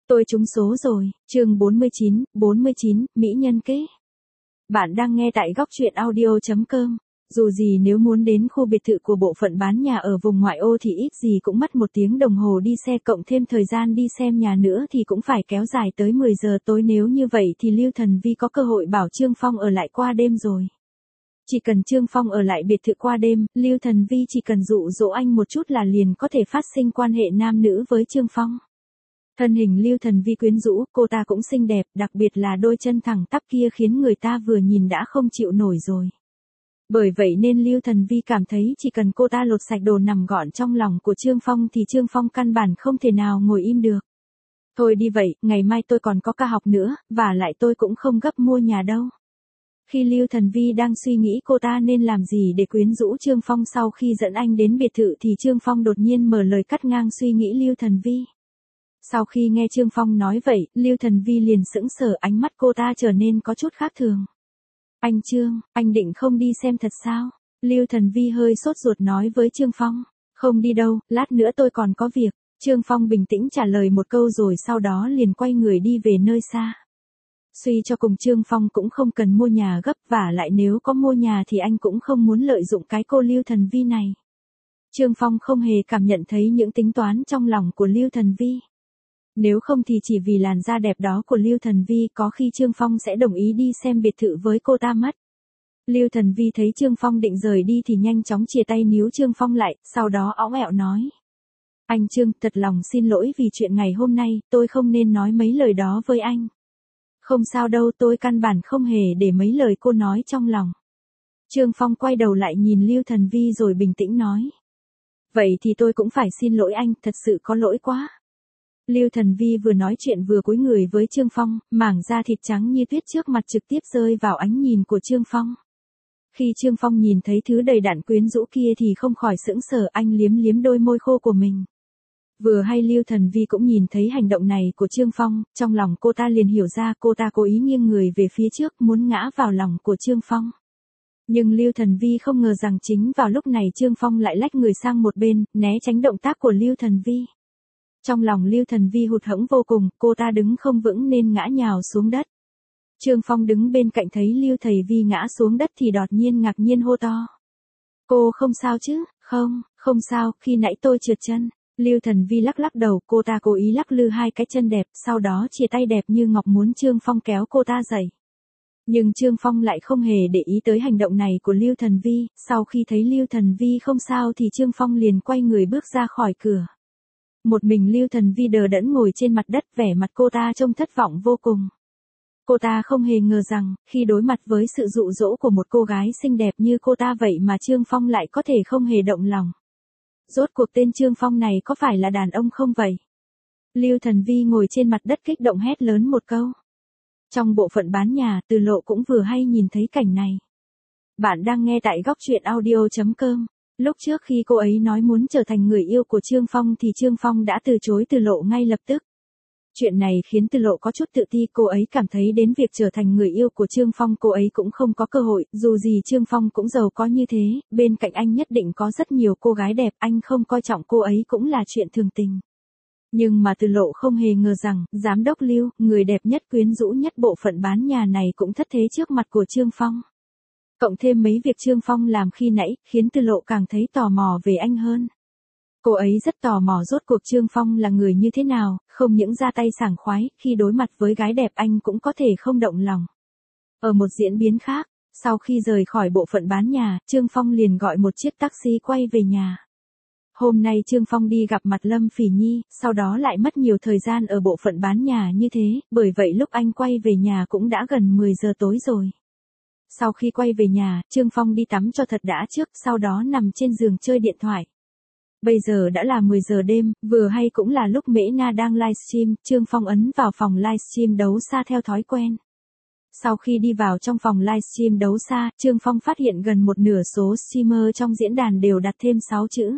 Tôi trúng số rồi, chương 49, Mỹ nhân kế. Bạn đang nghe tại góc truyện audio.com. Dù gì nếu muốn đến khu biệt thự của bộ phận bán nhà ở vùng ngoại ô thì ít gì cũng mất 1 tiếng đồng hồ đi xe, cộng thêm thời gian đi xem nhà nữa thì cũng phải kéo dài tới 10 giờ tối. Nếu như vậy thì Lưu Thần Vi có cơ hội bảo Trương Phong ở lại qua đêm rồi. Chỉ cần Trương Phong ở lại biệt thự qua đêm, Lưu Thần Vi chỉ cần dụ dỗ anh một chút là liền có thể phát sinh quan hệ nam nữ với Trương Phong. Thân hình Lưu Thần Vi quyến rũ, cô ta cũng xinh đẹp, đặc biệt là đôi chân thẳng tắp kia khiến người ta vừa nhìn đã không chịu nổi rồi. Bởi vậy nên Lưu Thần Vi cảm thấy chỉ cần cô ta lột sạch đồ nằm gọn trong lòng của Trương Phong thì Trương Phong căn bản không thể nào ngồi im được. Thôi đi vậy, ngày mai tôi còn có ca học nữa, và lại tôi cũng không gấp mua nhà đâu. Khi Lưu Thần Vi đang suy nghĩ cô ta nên làm gì để quyến rũ Trương Phong sau khi dẫn anh đến biệt thự thì Trương Phong đột nhiên mở lời cắt ngang suy nghĩ Lưu Thần Vi. Sau khi nghe Trương Phong nói vậy, Lưu Thần Vi liền sững sờ, ánh mắt cô ta trở nên có chút khác thường. Anh Trương, anh định không đi xem thật sao? Lưu Thần Vi hơi sốt ruột nói với Trương Phong. Không đi đâu, lát nữa tôi còn có việc. Trương Phong bình tĩnh trả lời một câu rồi sau đó liền quay người đi về nơi xa. Suy cho cùng Trương Phong cũng không cần mua nhà gấp, và lại nếu có mua nhà thì anh cũng không muốn lợi dụng cái cô Lưu Thần Vi này. Trương Phong không hề cảm nhận thấy những tính toán trong lòng của Lưu Thần Vi. Nếu không thì chỉ vì làn da đẹp đó của Lưu Thần Vi có khi Trương Phong sẽ đồng ý đi xem biệt thự với cô ta mất. Lưu Thần Vi thấy Trương Phong định rời đi thì nhanh chóng chìa tay níu Trương Phong lại, sau đó õng ẹo nói. Anh Trương, thật lòng xin lỗi vì chuyện ngày hôm nay, tôi không nên nói mấy lời đó với anh. Không sao đâu, tôi căn bản không hề để mấy lời cô nói trong lòng. Trương Phong quay đầu lại nhìn Lưu Thần Vi rồi bình tĩnh nói. Vậy thì tôi cũng phải xin lỗi anh, thật sự có lỗi quá. Lưu Thần Vi vừa nói chuyện vừa cúi người với Trương Phong, mảng da thịt trắng như tuyết trước mặt trực tiếp rơi vào ánh nhìn của Trương Phong. Khi Trương Phong nhìn thấy thứ đầy đặn quyến rũ kia thì không khỏi sững sờ, anh liếm liếm đôi môi khô của mình. Vừa hay Lưu Thần Vi cũng nhìn thấy hành động này của Trương Phong, trong lòng cô ta liền hiểu ra, cô ta cố ý nghiêng người về phía trước muốn ngã vào lòng của Trương Phong. Nhưng Lưu Thần Vi không ngờ rằng chính vào lúc này Trương Phong lại lách người sang một bên, né tránh động tác của Lưu Thần Vi. Trong lòng Lưu Thần Vi hụt hẫng vô cùng, cô ta đứng không vững nên ngã nhào xuống đất. Trương Phong đứng bên cạnh thấy Lưu Thầy Vi ngã xuống đất thì đột nhiên ngạc nhiên hô to. Cô không sao chứ? Không sao, khi nãy tôi trượt chân. Lưu Thần Vi lắc lắc đầu, cô ta cố ý lắc lư hai cái chân đẹp, sau đó chìa tay đẹp như ngọc muốn Trương Phong kéo cô ta dậy. Nhưng Trương Phong lại không hề để ý tới hành động này của Lưu Thần Vi, sau khi thấy Lưu Thần Vi không sao thì Trương Phong liền quay người bước ra khỏi cửa. Một mình Lưu Thần Vi đờ đẫn ngồi trên mặt đất, vẻ mặt cô ta trông thất vọng vô cùng. Cô ta không hề ngờ rằng, khi đối mặt với sự dụ dỗ của một cô gái xinh đẹp như cô ta vậy mà Trương Phong lại có thể không hề động lòng. Rốt cuộc tên Trương Phong này có phải là đàn ông không vậy? Lưu Thần Vi ngồi trên mặt đất kích động hét lớn một câu. Trong bộ phận bán nhà, Từ Lộ cũng vừa hay nhìn thấy cảnh này. Bạn đang nghe tại góc truyện audio.com. Lúc trước khi cô ấy nói muốn trở thành người yêu của Trương Phong thì Trương Phong đã từ chối Từ Lộ ngay lập tức. Chuyện này khiến Từ Lộ có chút tự ti, cô ấy cảm thấy đến việc trở thành người yêu của Trương Phong cô ấy cũng không có cơ hội, dù gì Trương Phong cũng giàu có như thế, bên cạnh anh nhất định có rất nhiều cô gái đẹp, anh không coi trọng cô ấy cũng là chuyện thường tình. Nhưng mà Từ Lộ không hề ngờ rằng, giám đốc Lưu, người đẹp nhất quyến rũ nhất bộ phận bán nhà này cũng thất thế trước mặt của Trương Phong. Cộng thêm mấy việc Trương Phong làm khi nãy, khiến Từ Lộ càng thấy tò mò về anh hơn. Cô ấy rất tò mò rốt cuộc Trương Phong là người như thế nào, không những ra tay sảng khoái, khi đối mặt với gái đẹp anh cũng có thể không động lòng. Ở một diễn biến khác, sau khi rời khỏi bộ phận bán nhà, Trương Phong liền gọi một chiếc taxi quay về nhà. Hôm nay Trương Phong đi gặp mặt Lâm Phỉ Nhi, sau đó lại mất nhiều thời gian ở bộ phận bán nhà như thế, bởi vậy lúc anh quay về nhà cũng đã gần 10 giờ tối rồi. Sau khi quay về nhà, Trương Phong đi tắm cho thật đã trước, sau đó nằm trên giường chơi điện thoại. Bây giờ đã là 10 giờ đêm, vừa hay cũng là lúc Mễ Na đang livestream, Trương Phong ấn vào phòng livestream đấu xa theo thói quen. Sau khi đi vào trong phòng livestream đấu xa, Trương Phong phát hiện gần một nửa số streamer trong diễn đàn đều đặt thêm 6 chữ.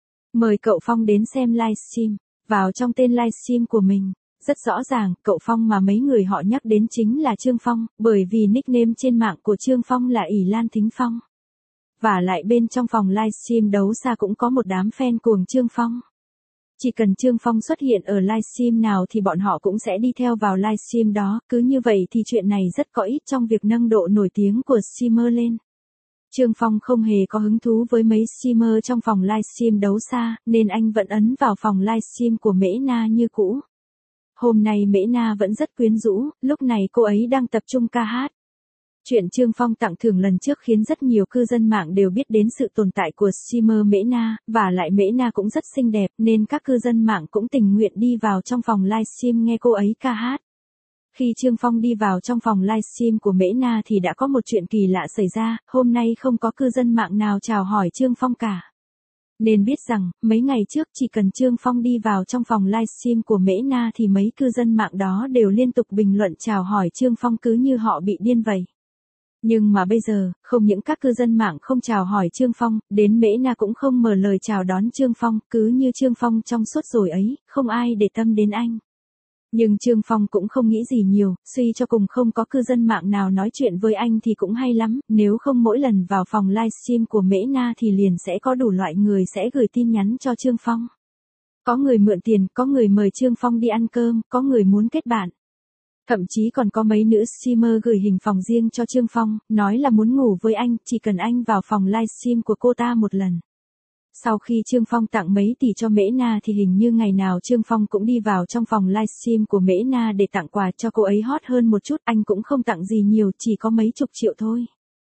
Mời cậu Phong đến xem livestream, vào trong tên livestream của mình. Rất rõ ràng, cậu Phong mà mấy người họ nhắc đến chính là Trương Phong, bởi vì nickname trên mạng của Trương Phong là ỷ Lan Thính Phong. Và lại bên trong phòng livestream đấu xa cũng có một đám fan cuồng Trương Phong. Chỉ cần Trương Phong xuất hiện ở livestream nào thì bọn họ cũng sẽ đi theo vào livestream đó, cứ như vậy thì chuyện này rất có ích trong việc nâng độ nổi tiếng của streamer lên. Trương Phong không hề có hứng thú với mấy streamer trong phòng livestream đấu xa, nên anh vẫn ấn vào phòng livestream của Mễ Na như cũ. Hôm nay Mễ Na vẫn rất quyến rũ, lúc này cô ấy đang tập trung ca hát. Chuyện Trương Phong tặng thưởng lần trước khiến rất nhiều cư dân mạng đều biết đến sự tồn tại của streamer Mễ Na, và lại Mễ Na cũng rất xinh đẹp nên các cư dân mạng cũng tình nguyện đi vào trong phòng livestream nghe cô ấy ca hát. Khi Trương Phong đi vào trong phòng livestream của Mễ Na thì đã có một chuyện kỳ lạ xảy ra, hôm nay không có cư dân mạng nào chào hỏi Trương Phong cả. Nên biết rằng, mấy ngày trước chỉ cần Trương Phong đi vào trong phòng livestream của Mễ Na thì mấy cư dân mạng đó đều liên tục bình luận chào hỏi Trương Phong cứ như họ bị điên vậy. Nhưng mà bây giờ, không những các cư dân mạng không chào hỏi Trương Phong, đến Mễ Na cũng không mở lời chào đón Trương Phong, cứ như Trương Phong trong suốt rồi ấy, không ai để tâm đến anh. Nhưng Trương Phong cũng không nghĩ gì nhiều, suy cho cùng không có cư dân mạng nào nói chuyện với anh thì cũng hay lắm, nếu không mỗi lần vào phòng livestream của Mễ Na thì liền sẽ có đủ loại người sẽ gửi tin nhắn cho Trương Phong. Có người mượn tiền, có người mời Trương Phong đi ăn cơm, có người muốn kết bạn. Thậm chí còn có mấy nữ streamer gửi hình phòng riêng cho Trương Phong, nói là muốn ngủ với anh, chỉ cần anh vào phòng livestream của cô ta một lần. Sau khi Trương Phong tặng mấy tỷ cho Mễ Na thì hình như ngày nào Trương Phong cũng đi vào trong phòng livestream của Mễ Na để tặng quà cho cô ấy hot hơn một chút, anh cũng không tặng gì nhiều, chỉ có mấy chục triệu thôi.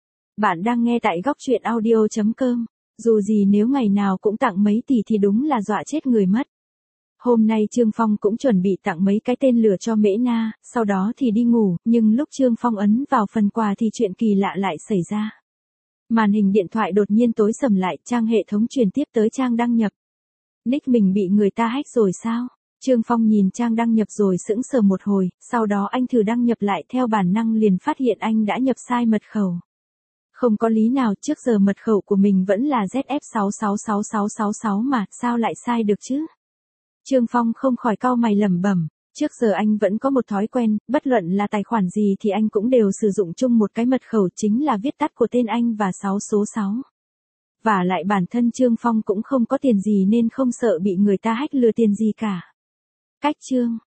Bạn đang nghe tại góc truyện audio.com, dù gì nếu ngày nào cũng tặng mấy tỷ thì đúng là dọa chết người mất. Hôm nay Trương Phong cũng chuẩn bị tặng mấy cái tên lửa cho Mễ Na, sau đó thì đi ngủ, nhưng lúc Trương Phong ấn vào phần quà thì chuyện kỳ lạ lại xảy ra. Màn hình điện thoại đột nhiên tối sầm lại, trang hệ thống truyền tiếp tới trang đăng nhập. Nick mình bị người ta hack rồi sao? Trương Phong nhìn trang đăng nhập rồi sững sờ một hồi, sau đó anh thử đăng nhập lại theo bản năng liền phát hiện anh đã nhập sai mật khẩu. Không có lý nào, trước giờ mật khẩu của mình vẫn là ZF666666 mà, sao lại sai được chứ? Trương Phong không khỏi cau mày lẩm bẩm, trước giờ anh vẫn có một thói quen, bất luận là tài khoản gì thì anh cũng đều sử dụng chung một cái mật khẩu chính là viết tắt của tên anh và 6 số 6. Và lại bản thân Trương Phong cũng không có tiền gì nên không sợ bị người ta hack lừa tiền gì cả. Cách chương